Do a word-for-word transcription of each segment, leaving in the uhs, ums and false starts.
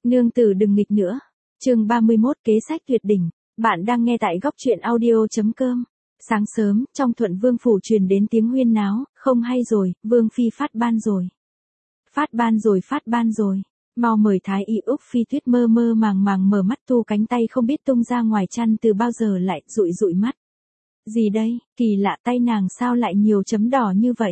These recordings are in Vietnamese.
Nương tử đừng nghịch nữa. Chương ba mươi mốt kế sách tuyệt đỉnh. Bạn đang nghe tại góc truyện audio chấm com. Sáng sớm, trong Thuận Vương phủ truyền đến tiếng huyên náo, không hay rồi, Vương phi phát ban rồi. Phát ban rồi, phát ban rồi. Mau mời thái y. Úc Phi Tuyết mơ mơ màng màng mở mắt, thu cánh tay không biết tung ra ngoài chăn từ bao giờ lại dụi dụi mắt. Gì đây, kỳ lạ, tay nàng sao lại nhiều chấm đỏ như vậy?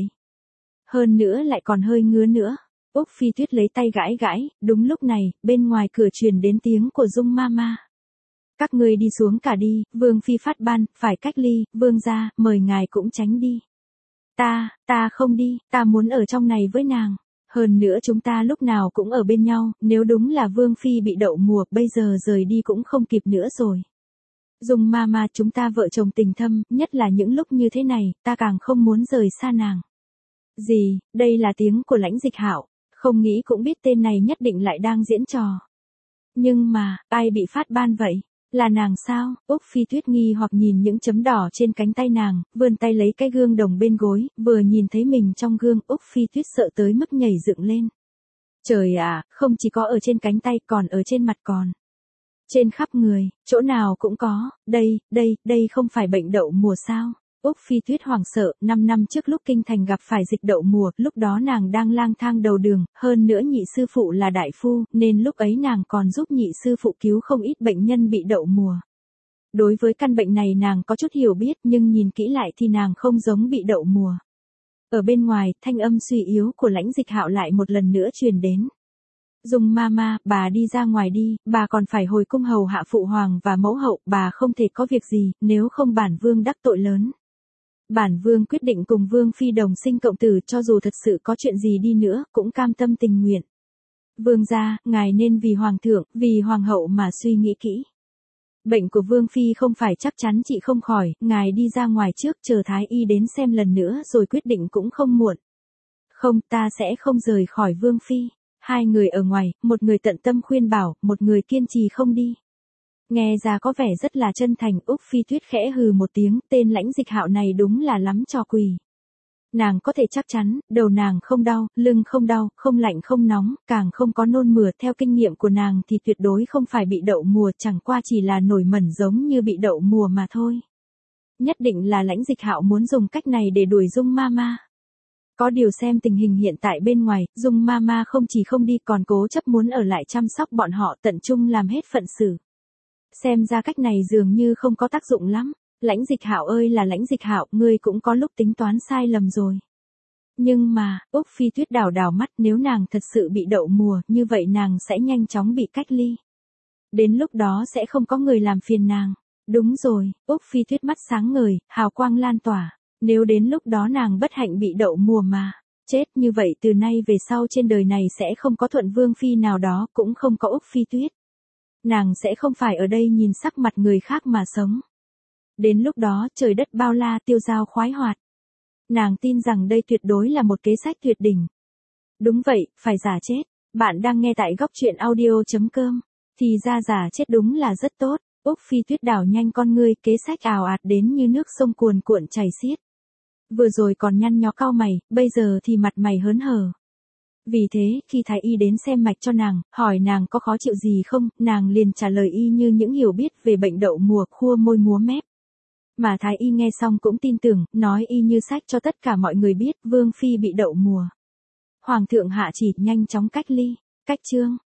Hơn nữa lại còn hơi ngứa nữa. Úc Phi Tuyết lấy tay gãi gãi, đúng lúc này, bên ngoài cửa truyền đến tiếng của Dung Mama. Các ngươi đi xuống cả đi, Vương phi phát ban, phải cách ly, Vương gia, mời ngài cũng tránh đi. Ta, ta không đi, ta muốn ở trong này với nàng. Hơn nữa chúng ta lúc nào cũng ở bên nhau, nếu đúng là Vương phi bị đậu mùa, bây giờ rời đi cũng không kịp nữa rồi. Dung Mama, chúng ta vợ chồng tình thâm, nhất là những lúc như thế này, ta càng không muốn rời xa nàng. Gì, đây là tiếng của Lãnh Dịch Hạo. Không nghĩ cũng biết tên này nhất định lại đang diễn trò. Nhưng mà, ai bị phát ban vậy? Là nàng sao? Úc Phi Tuyết nghi hoặc nhìn những chấm đỏ trên cánh tay nàng, vươn tay lấy cái gương đồng bên gối, vừa nhìn thấy mình trong gương, Úc Phi Tuyết sợ tới mức nhảy dựng lên. Trời ạ, không chỉ có ở trên cánh tay, còn ở trên mặt còn. Trên khắp người, chỗ nào cũng có, đây, đây, đây không phải bệnh đậu mùa sao? Úc Phi Tuyết hoảng sợ, năm năm trước lúc kinh thành gặp phải dịch đậu mùa, lúc đó nàng đang lang thang đầu đường, hơn nữa nhị sư phụ là đại phu, nên lúc ấy nàng còn giúp nhị sư phụ cứu không ít bệnh nhân bị đậu mùa. Đối với căn bệnh này nàng có chút hiểu biết, nhưng nhìn kỹ lại thì nàng không giống bị đậu mùa. Ở bên ngoài, thanh âm suy yếu của Lãnh Dịch Hạo lại một lần nữa truyền đến. Dung Mama, bà đi ra ngoài đi, bà còn phải hồi cung hầu hạ phụ hoàng và mẫu hậu, bà không thể có việc gì, nếu không bản vương đắc tội lớn. Bản vương quyết định cùng Vương phi đồng sinh cộng tử, cho dù thật sự có chuyện gì đi nữa, cũng cam tâm tình nguyện. Vương gia, ngài nên vì hoàng thượng, vì hoàng hậu mà suy nghĩ kỹ. Bệnh của Vương phi không phải chắc chắn chị không khỏi, ngài đi ra ngoài trước, chờ thái y đến xem lần nữa rồi quyết định cũng không muộn. Không, ta sẽ không rời khỏi Vương phi. Hai người ở ngoài, một người tận tâm khuyên bảo, một người kiên trì không đi. Nghe ra có vẻ rất là chân thành. Úc Phi Tuyết khẽ hừ một tiếng, tên Lãnh Dịch Hạo này đúng là lắm trò quỷ. Nàng có thể chắc chắn, đầu nàng không đau, lưng không đau, không lạnh không nóng, càng không có nôn mửa, theo kinh nghiệm của nàng thì tuyệt đối không phải bị đậu mùa, chẳng qua chỉ là nổi mẩn giống như bị đậu mùa mà thôi. Nhất định là Lãnh Dịch Hạo muốn dùng cách này để đuổi Dung Mama. Có điều xem tình hình hiện tại bên ngoài, Dung Mama không chỉ không đi còn cố chấp muốn ở lại chăm sóc bọn họ, tận trung làm hết phận sự. Xem ra cách này dường như không có tác dụng lắm. Lãnh Dịch Hạo ơi là Lãnh Dịch Hạo, ngươi cũng có lúc tính toán sai lầm rồi. Nhưng mà, Úc Phi Tuyết đảo đảo mắt, nếu nàng thật sự bị đậu mùa, như vậy nàng sẽ nhanh chóng bị cách ly. Đến lúc đó sẽ không có người làm phiền nàng. Đúng rồi, Úc Phi Tuyết mắt sáng ngời, hào quang lan tỏa. Nếu đến lúc đó nàng bất hạnh bị đậu mùa mà chết, như vậy từ nay về sau trên đời này sẽ không có Thuận Vương phi nào đó, cũng không có Úc Phi Tuyết. Nàng sẽ không phải ở đây nhìn sắc mặt người khác mà sống. Đến lúc đó trời đất bao la, tiêu dao khoái hoạt. Nàng tin rằng đây tuyệt đối là một kế sách tuyệt đỉnh. Đúng vậy, phải giả chết. Bạn đang nghe tại góc truyện audio chấm com. Thì ra giả chết đúng là rất tốt. Úc Phi Tuyết đảo nhanh con ngươi, kế sách ào ạt đến như nước sông cuồn cuộn chảy xiết. Vừa rồi còn nhăn nhó cau mày, bây giờ thì mặt mày hớn hở. Vì thế, khi thái y đến xem mạch cho nàng, hỏi nàng có khó chịu gì không, nàng liền trả lời y như những hiểu biết về bệnh đậu mùa, khua môi múa mép. Mà thái y nghe xong cũng tin tưởng, nói y như sách cho tất cả mọi người biết, Vương phi bị đậu mùa. Hoàng thượng hạ chỉ nhanh chóng cách ly, cách chương.